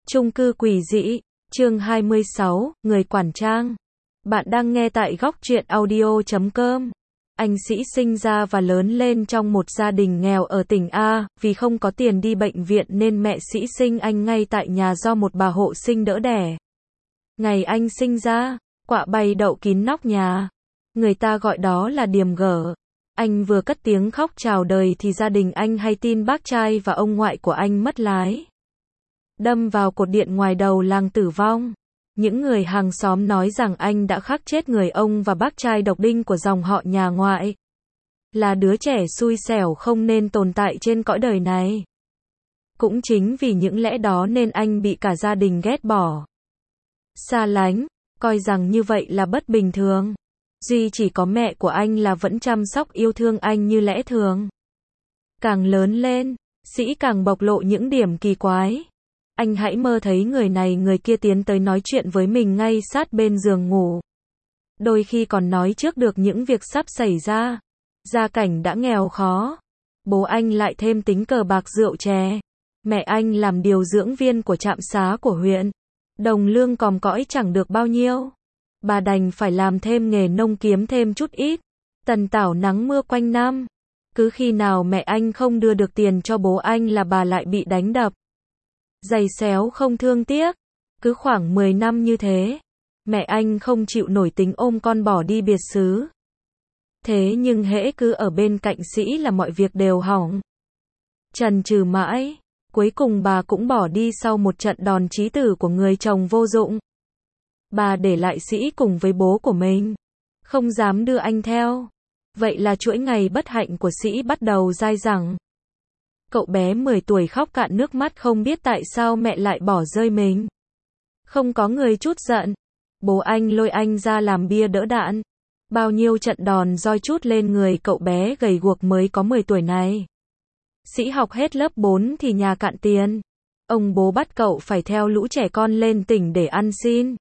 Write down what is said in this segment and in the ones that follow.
Chung cư quỷ dị, chương 26, người quản trang. Bạn đang nghe tại góc truyện audio.com. Anh Sĩ sinh ra và lớn lên trong một gia đình nghèo ở tỉnh A, vì không có tiền đi bệnh viện nên mẹ Sĩ sinh anh ngay tại nhà do một bà hộ sinh đỡ đẻ. Ngày anh sinh ra, quạ bay đậu kín nóc nhà. Người ta gọi đó là điềm gở. Anh vừa cất tiếng khóc chào đời thì gia đình anh hay tin bác trai và ông ngoại của anh mất lái, đâm vào cột điện ngoài đầu làng tử vong. Những người hàng xóm nói rằng anh đã khắc chết người ông và bác trai độc đinh của dòng họ nhà ngoại. Là đứa trẻ xui xẻo không nên tồn tại trên cõi đời này. Cũng chính vì những lẽ đó nên anh bị cả gia đình ghét bỏ, xa lánh, coi rằng như vậy là bất bình thường. Duy chỉ có mẹ của anh là vẫn chăm sóc yêu thương anh như lẽ thường. Càng lớn lên, Sĩ càng bộc lộ những điểm kỳ quái. Anh hãy mơ thấy người này người kia tiến tới nói chuyện với mình ngay sát bên giường ngủ. Đôi khi còn nói trước được những việc sắp xảy ra. Gia cảnh đã nghèo khó. Bố anh lại thêm tính cờ bạc rượu chè. Mẹ anh làm điều dưỡng viên của trạm xá của huyện. Đồng lương còm cõi chẳng được bao nhiêu. Bà đành phải làm thêm nghề nông kiếm thêm chút ít. Tần tảo nắng mưa quanh năm. Cứ khi nào mẹ anh không đưa được tiền cho bố anh là bà lại bị đánh đập, giày xéo không thương tiếc. Cứ khoảng 10 năm như thế, mẹ anh không chịu nổi tính ôm con bỏ đi biệt xứ. Thế nhưng hễ cứ ở bên cạnh Sĩ là mọi việc đều hỏng. Chần chừ mãi, cuối cùng bà cũng bỏ đi sau một trận đòn chí tử của người chồng vô dụng. Bà để lại Sĩ cùng với bố của mình, không dám đưa anh theo. Vậy là chuỗi ngày bất hạnh của Sĩ bắt đầu dai dẳng. Cậu bé 10 tuổi khóc cạn nước mắt không biết tại sao mẹ lại bỏ rơi mình. Không có người trút giận. Bố anh lôi anh ra làm bia đỡ đạn. Bao nhiêu trận đòn roi trút lên người cậu bé gầy guộc mới có 10 tuổi này. Sĩ học hết lớp 4 thì nhà cạn tiền. Ông bố bắt cậu phải theo lũ trẻ con lên tỉnh để ăn xin.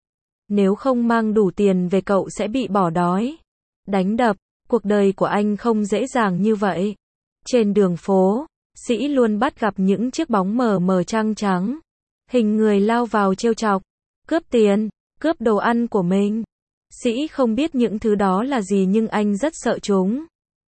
Nếu không mang đủ tiền về cậu sẽ bị bỏ đói, đánh đập. Cuộc đời của anh không dễ dàng như vậy. Trên đường phố, Sĩ luôn bắt gặp những chiếc bóng mờ mờ trăng trắng. Hình người lao vào trêu chọc, cướp tiền, cướp đồ ăn của mình. Sĩ không biết những thứ đó là gì nhưng anh rất sợ chúng.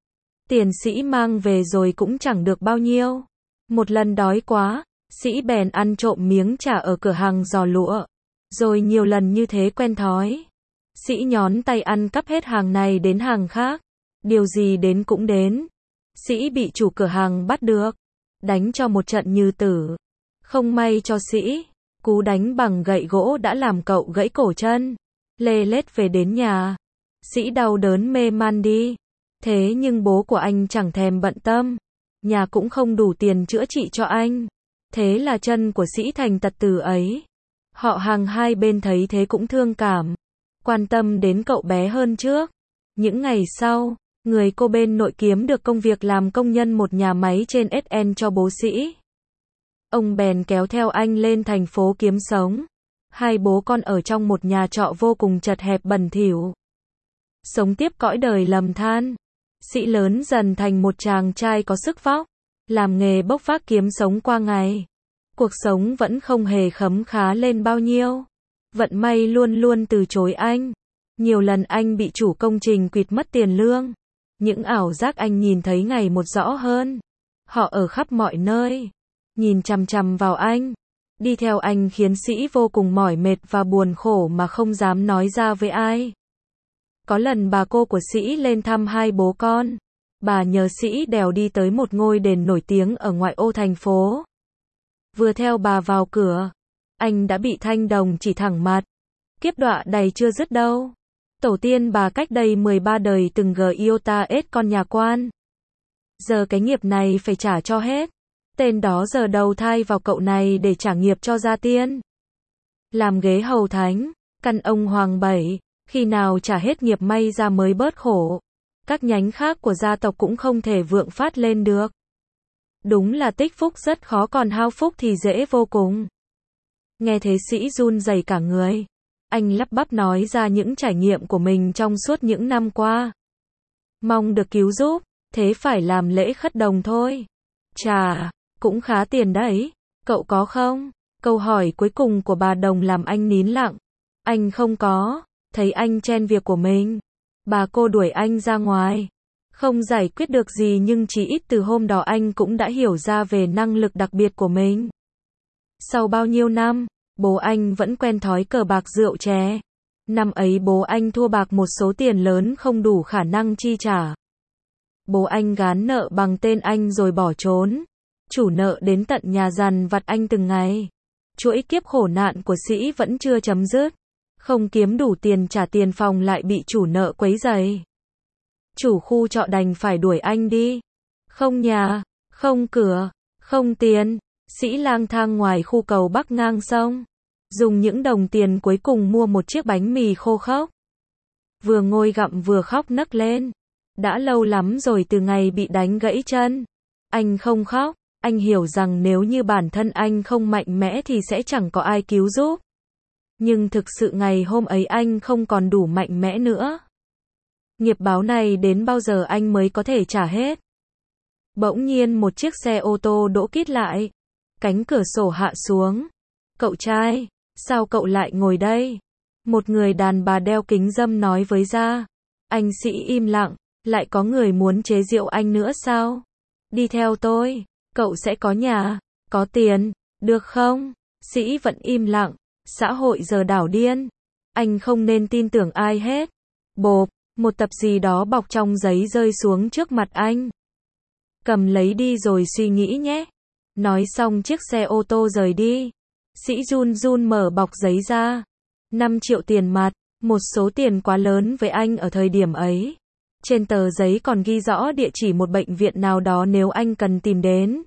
Tiền Sĩ mang về rồi cũng chẳng được bao nhiêu. Một lần đói quá, Sĩ bèn ăn trộm miếng chả ở cửa hàng giò lụa. Rồi nhiều lần như thế quen thói. Sĩ nhón tay ăn cắp hết hàng này đến hàng khác. Điều gì đến cũng đến. Sĩ bị chủ cửa hàng bắt được, đánh cho một trận như tử. Không may cho Sĩ, cú đánh bằng gậy gỗ đã làm cậu gãy cổ chân. Lê lết về đến nhà, Sĩ đau đớn mê man đi. Thế nhưng bố của anh chẳng thèm bận tâm. Nhà cũng không đủ tiền chữa trị cho anh. Thế là chân của Sĩ thành tật từ ấy. Họ hàng hai bên thấy thế cũng thương cảm, quan tâm đến cậu bé hơn trước. Những ngày sau, người cô bên nội kiếm được công việc làm công nhân một nhà máy trên SN cho bố Sĩ. Ông bèn kéo theo anh lên thành phố kiếm sống. Hai bố con ở trong một nhà trọ vô cùng chật hẹp bẩn thỉu. Sống tiếp cõi đời lầm than. Sĩ lớn dần thành một chàng trai có sức vóc, làm nghề bốc vác kiếm sống qua ngày. Cuộc sống vẫn không hề khấm khá lên bao nhiêu. Vận may luôn luôn từ chối anh. Nhiều lần anh bị chủ công trình quỵt mất tiền lương. Những ảo giác anh nhìn thấy ngày một rõ hơn. Họ ở khắp mọi nơi, nhìn chằm chằm vào anh, đi theo anh khiến Sĩ vô cùng mỏi mệt và buồn khổ mà không dám nói ra với ai. Có lần bà cô của Sĩ lên thăm hai bố con. Bà nhờ Sĩ đèo đi tới một ngôi đền nổi tiếng ở ngoại ô thành phố. Vừa theo bà vào cửa, anh đã bị thanh đồng chỉ thẳng mặt. Kiếp đọa đầy chưa dứt đâu. Tổ tiên bà cách đây 13 đời từng iota ết con nhà quan. Giờ cái nghiệp này phải trả cho hết. Tên đó giờ đầu thai vào cậu này để trả nghiệp cho gia tiên. Làm ghế hầu thánh, căn ông hoàng bảy, khi nào trả hết nghiệp may ra mới bớt khổ. Các nhánh khác của gia tộc cũng không thể vượng phát lên được. Đúng là tích phúc rất khó còn hao phúc thì dễ vô cùng. Nghe thế Sĩ run rẩy cả người. Anh lắp bắp nói ra những trải nghiệm của mình trong suốt những năm qua. Mong được cứu giúp, thế phải làm lễ khất đồng thôi. Chà, cũng khá tiền đấy, cậu có không? Câu hỏi cuối cùng của bà Đồng làm anh nín lặng. Anh không có thấy anh chen việc của mình. Bà cô đuổi anh ra ngoài. Không giải quyết được gì nhưng chỉ ít từ hôm đó anh cũng đã hiểu ra về năng lực đặc biệt của mình. Sau bao nhiêu năm, bố anh vẫn quen thói cờ bạc rượu chè. Năm ấy bố anh thua bạc một số tiền lớn không đủ khả năng chi trả. Bố anh gán nợ bằng tên anh rồi bỏ trốn. Chủ nợ đến tận nhà dằn vặt anh từng ngày. Chuỗi kiếp khổ nạn của Sĩ vẫn chưa chấm dứt. Không kiếm đủ tiền trả tiền phòng lại bị chủ nợ quấy rầy. Chủ khu trọ đành phải đuổi anh đi. Không nhà, không cửa, không tiền. Sĩ lang thang ngoài khu cầu bắc ngang sông. Dùng những đồng tiền cuối cùng mua một chiếc bánh mì khô khốc. Vừa ngồi gặm vừa khóc nấc lên. Đã lâu lắm rồi từ ngày bị đánh gãy chân. Anh không khóc. Anh hiểu rằng nếu như bản thân anh không mạnh mẽ thì sẽ chẳng có ai cứu giúp. Nhưng thực sự ngày hôm ấy anh không còn đủ mạnh mẽ nữa. Nghiệp báo này đến bao giờ anh mới có thể trả hết? Bỗng nhiên một chiếc xe ô tô đỗ kít lại. Cánh cửa sổ hạ xuống. Cậu trai, sao cậu lại ngồi đây? Một người đàn bà đeo kính râm nói với Gia. Anh Sĩ im lặng, lại có người muốn chế giễu anh nữa sao? Đi theo tôi, cậu sẽ có nhà, có tiền, được không? Sĩ vẫn im lặng, xã hội giờ đảo điên. Anh không nên tin tưởng ai hết. Bộp, một tập gì đó bọc trong giấy rơi xuống trước mặt anh. Cầm lấy đi rồi suy nghĩ nhé. Nói xong chiếc xe ô tô rời đi. Sĩ run run mở bọc giấy ra. 5 triệu tiền mặt, một số tiền quá lớn với anh ở thời điểm ấy. Trên tờ giấy còn ghi rõ địa chỉ một bệnh viện nào đó nếu anh cần tìm đến.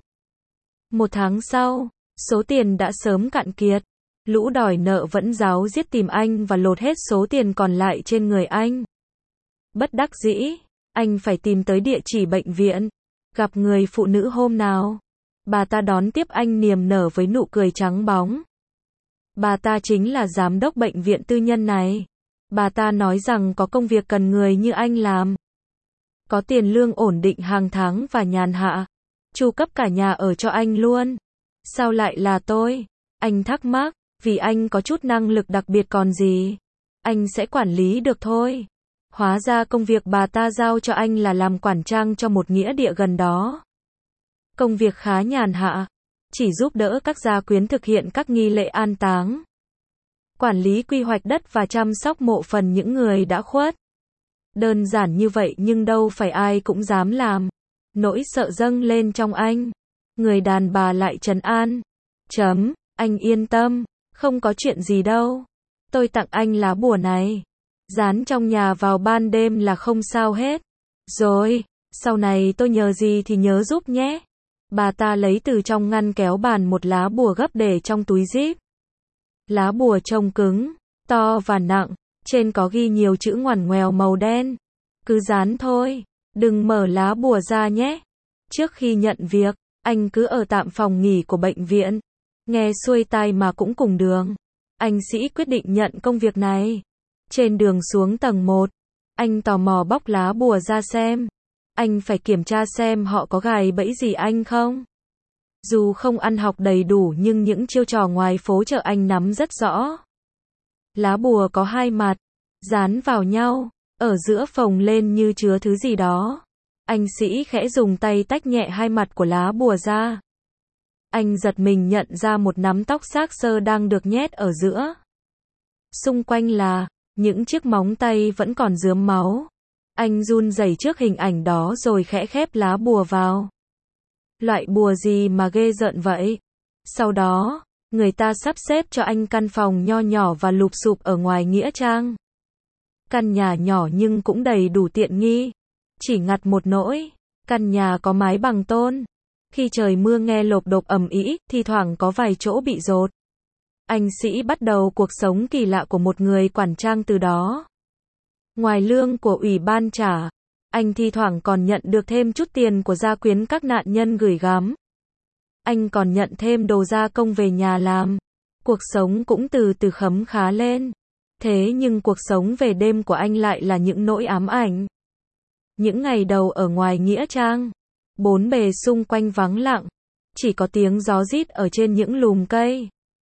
1 tháng sau, số tiền đã sớm cạn kiệt. Lũ đòi nợ vẫn ráo riết tìm anh và lột hết số tiền còn lại trên người anh. Bất đắc dĩ, anh phải tìm tới địa chỉ bệnh viện. Gặp người phụ nữ hôm nào. Bà ta đón tiếp anh niềm nở với nụ cười trắng bóng. Bà ta chính là giám đốc bệnh viện tư nhân này. Bà ta nói rằng có công việc cần người như anh làm. Có tiền lương ổn định hàng tháng và nhàn hạ. Chu cấp cả nhà ở cho anh luôn. Sao lại là tôi? Anh thắc mắc, vì anh có chút năng lực đặc biệt còn gì. Anh sẽ quản lý được thôi. Hóa ra công việc bà ta giao cho anh là làm quản trang cho một nghĩa địa gần đó. Công việc khá nhàn hạ, chỉ giúp đỡ các gia quyến thực hiện các nghi lễ an táng, quản lý quy hoạch đất và chăm sóc mộ phần những người đã khuất. Đơn giản như vậy nhưng đâu phải ai cũng dám làm. Nỗi sợ dâng lên trong anh. Người đàn bà lại trấn an. Anh yên tâm, không có chuyện gì đâu. Tôi tặng anh lá bùa này. Dán trong nhà vào ban đêm là không sao hết. Rồi, sau này tôi nhờ gì thì nhớ giúp nhé. Bà ta lấy từ trong ngăn kéo bàn một lá bùa gấp để trong túi zip. Lá bùa trông cứng, to và nặng, trên có ghi nhiều chữ ngoằn ngoèo màu đen. Cứ dán thôi, đừng mở lá bùa ra nhé. Trước khi nhận việc, anh cứ ở tạm phòng nghỉ của bệnh viện. Nghe xuôi tai mà cũng cùng đường. Anh Sĩ quyết định nhận công việc này. Trên đường xuống tầng 1, anh tò mò bóc lá bùa ra xem. Anh phải kiểm tra xem họ có gài bẫy gì anh không. Dù không ăn học đầy đủ nhưng những chiêu trò ngoài phố chợ anh nắm rất rõ. Lá bùa có 2 mặt, dán vào nhau, ở giữa phồng lên như chứa thứ gì đó. Anh Sĩ khẽ dùng tay tách nhẹ 2 mặt của lá bùa ra. Anh giật mình nhận ra một nắm tóc xác xơ đang được nhét ở giữa. Xung quanh là những chiếc móng tay vẫn còn rướm máu. Anh run rẩy trước hình ảnh đó rồi khẽ khép lá bùa vào. Loại bùa gì mà ghê rợn vậy? Sau đó, người ta sắp xếp cho anh căn phòng nho nhỏ và lụp xụp ở ngoài nghĩa trang. Căn nhà nhỏ nhưng cũng đầy đủ tiện nghi. Chỉ ngặt một nỗi, căn nhà có mái bằng tôn. Khi trời mưa nghe lộp độp ầm ĩ, thi thoảng có vài chỗ bị dột. Anh Sĩ bắt đầu cuộc sống kỳ lạ của một người quản trang từ đó. Ngoài lương của ủy ban trả, anh thi thoảng còn nhận được thêm chút tiền của gia quyến các nạn nhân gửi gắm. Anh còn nhận thêm đồ gia công về nhà làm. Cuộc sống cũng từ từ khấm khá lên. Thế nhưng cuộc sống về đêm của anh lại là những nỗi ám ảnh. Những ngày đầu ở ngoài nghĩa trang, bốn bề xung quanh vắng lặng, chỉ có tiếng gió rít ở trên những lùm cây.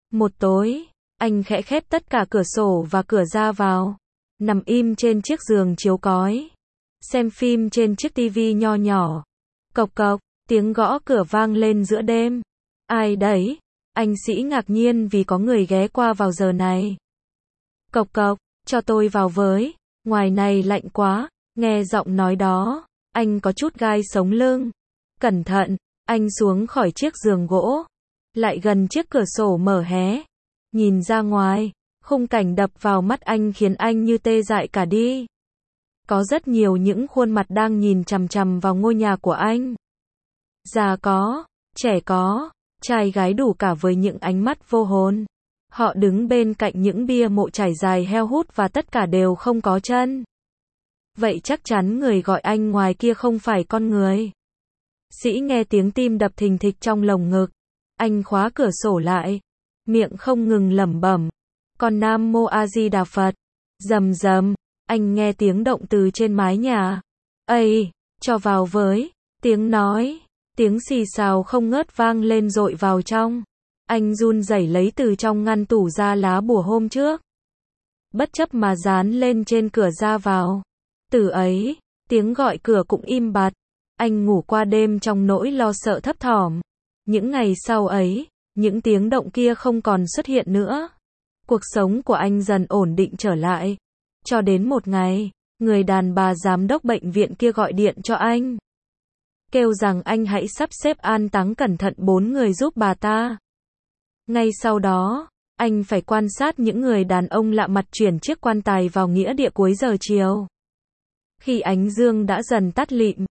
Một tối, anh khẽ khép tất cả cửa sổ và cửa ra vào, nằm im trên chiếc giường chiếu cói, xem phim trên chiếc tivi nho nhỏ. Cộc cộc, tiếng gõ cửa vang lên giữa đêm. Ai đấy? Anh Sĩ ngạc nhiên vì có người ghé qua vào giờ này. Cộc cộc, cho tôi vào với, ngoài này lạnh quá. Nghe giọng nói đó, anh có chút gai sống lưng. Cẩn thận, anh xuống khỏi chiếc giường gỗ, lại gần chiếc cửa sổ mở hé. Nhìn ra ngoài, khung cảnh đập vào mắt anh khiến anh như tê dại cả đi. Có rất nhiều những khuôn mặt đang nhìn chằm chằm vào ngôi nhà của anh. Già có, trẻ có, trai gái đủ cả với những ánh mắt vô hồn. Họ đứng bên cạnh những bia mộ trải dài heo hút và tất cả đều không có chân. Vậy chắc chắn người gọi anh ngoài kia không phải con người. Sĩ nghe tiếng tim đập thình thịch trong lồng ngực. Anh khóa cửa sổ lại, miệng không ngừng lẩm bẩm. Con Nam Mô A Di Đà Phật. Rầm rầm, anh nghe tiếng động từ trên mái nhà. Ây, cho vào với, tiếng nói, tiếng xì xào không ngớt vang lên dội vào trong. Anh run rẩy lấy từ trong ngăn tủ ra lá bùa hôm trước. Bất chấp mà dán lên trên cửa ra vào. Từ ấy, tiếng gọi cửa cũng im bặt. Anh ngủ qua đêm trong nỗi lo sợ thấp thỏm. Những ngày sau ấy, những tiếng động kia không còn xuất hiện nữa. Cuộc sống của anh dần ổn định trở lại. Cho đến một ngày, người đàn bà giám đốc bệnh viện kia gọi điện cho anh. Kêu rằng anh hãy sắp xếp an táng cẩn thận 4 người giúp bà ta. Ngay sau đó, anh phải quan sát những người đàn ông lạ mặt chuyển chiếc quan tài vào nghĩa địa cuối giờ chiều. Khi ánh dương đã dần tắt lịm,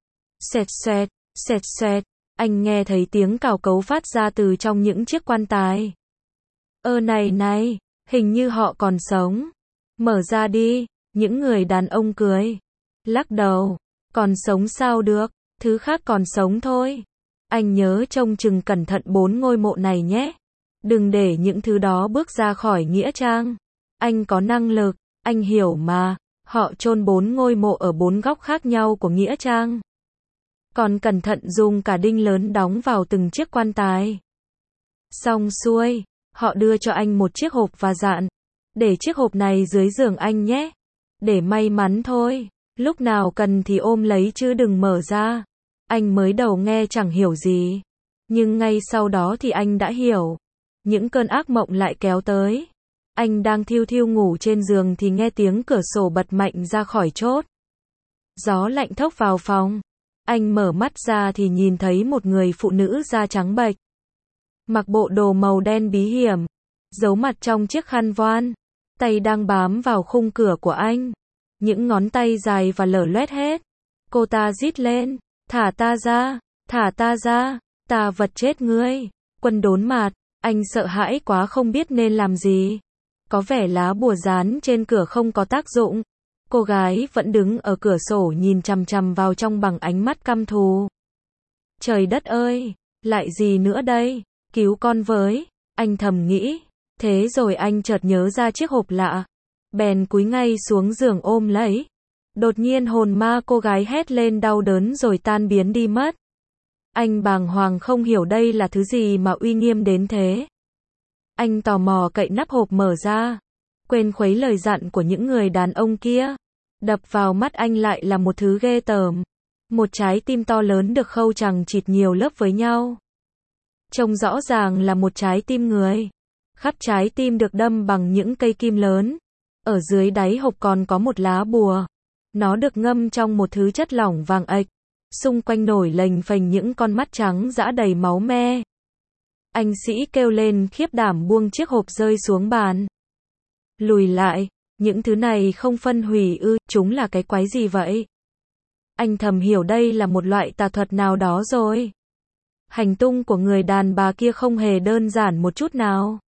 xẹt xẹt, anh nghe thấy tiếng cào cấu phát ra từ trong những chiếc quan tài. Này, hình như họ còn sống. Mở ra đi, những người đàn ông cười. Lắc đầu, còn sống sao được, thứ khác còn sống thôi. Anh nhớ trông chừng cẩn thận 4 ngôi mộ này nhé. Đừng để những thứ đó bước ra khỏi nghĩa trang. Anh có năng lực, anh hiểu mà. Họ chôn 4 ngôi mộ ở 4 góc khác nhau của nghĩa trang. Còn cẩn thận dùng cả đinh lớn đóng vào từng chiếc quan tài. Xong xuôi, họ đưa cho anh một chiếc hộp và dặn. Để chiếc hộp này dưới giường anh nhé. Để may mắn thôi. Lúc nào cần thì ôm lấy chứ đừng mở ra. Anh mới đầu nghe chẳng hiểu gì. Nhưng ngay sau đó thì anh đã hiểu. Những cơn ác mộng lại kéo tới. Anh đang thiu thiu ngủ trên giường thì nghe tiếng cửa sổ bật mạnh ra khỏi chốt. Gió lạnh thốc vào phòng. Anh mở mắt ra thì nhìn thấy một người phụ nữ da trắng bệch. Mặc bộ đồ màu đen bí hiểm. Giấu mặt trong chiếc khăn voan. Tay đang bám vào khung cửa của anh. Những ngón tay dài và lở loét hết. Cô ta rít lên. Thả ta ra. Thả ta ra. Ta vật chết ngươi. Quân đốn mặt. Anh sợ hãi quá không biết nên làm gì. Có vẻ lá bùa dán trên cửa không có tác dụng. Cô gái vẫn đứng ở cửa sổ nhìn chằm chằm vào trong bằng ánh mắt căm thù. Trời đất ơi, lại gì nữa đây? Cứu con với, anh thầm nghĩ. Thế rồi anh chợt nhớ ra chiếc hộp lạ. Bèn cúi ngay xuống giường ôm lấy. Đột nhiên hồn ma cô gái hét lên đau đớn rồi tan biến đi mất. Anh bàng hoàng không hiểu đây là thứ gì mà uy nghiêm đến thế. Anh tò mò cậy nắp hộp mở ra. Quên khuấy lời dặn của những người đàn ông kia. Đập vào mắt anh lại là một thứ ghê tởm. Một trái tim to lớn được khâu chằng chịt nhiều lớp với nhau. Trông rõ ràng là một trái tim người. Khắp trái tim được đâm bằng những cây kim lớn. Ở dưới đáy hộp còn có một lá bùa. Nó được ngâm trong một thứ chất lỏng vàng ạch. Xung quanh nổi lềnh phềnh những con mắt trắng dã đầy máu me. Anh Sĩ kêu lên khiếp đảm buông chiếc hộp rơi xuống bàn. Lùi lại, những thứ này không phân hủy ư, chúng là cái quái gì vậy? Anh thầm hiểu đây là một loại tà thuật nào đó rồi. Hành tung của người đàn bà kia không hề đơn giản một chút nào.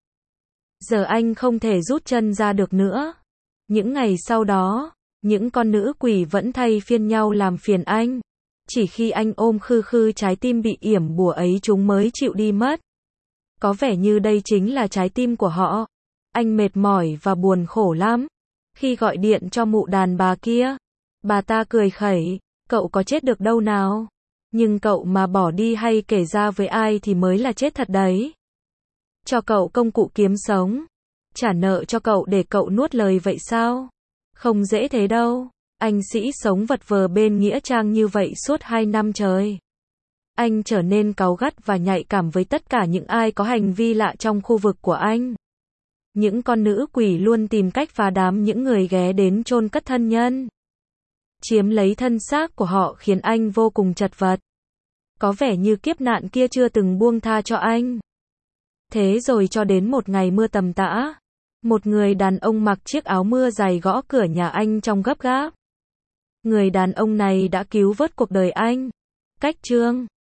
Giờ anh không thể rút chân ra được nữa. Những ngày sau đó, những con nữ quỷ vẫn thay phiên nhau làm phiền anh. Chỉ khi anh ôm khư khư trái tim bị yểm bùa ấy chúng mới chịu đi mất. Có vẻ như đây chính là trái tim của họ. Anh mệt mỏi và buồn khổ lắm. Khi gọi điện cho mụ đàn bà kia, bà ta cười khẩy, cậu có chết được đâu nào. Nhưng cậu mà bỏ đi hay kể ra với ai thì mới là chết thật đấy. Cho cậu công cụ kiếm sống. Trả nợ cho cậu để cậu nuốt lời vậy sao? Không dễ thế đâu. Anh Sĩ sống vật vờ bên nghĩa trang như vậy suốt 2 năm trời. Anh trở nên cáu gắt và nhạy cảm với tất cả những ai có hành vi lạ trong khu vực của anh. Những con nữ quỷ luôn tìm cách phá đám những người ghé đến chôn cất thân nhân. Chiếm lấy thân xác của họ khiến anh vô cùng chật vật. Có vẻ như kiếp nạn kia chưa từng buông tha cho anh. Thế rồi cho đến một ngày mưa tầm tã, một người đàn ông mặc chiếc áo mưa dày gõ cửa nhà anh trong gấp gáp. Người đàn ông này đã cứu vớt cuộc đời anh. Cách chương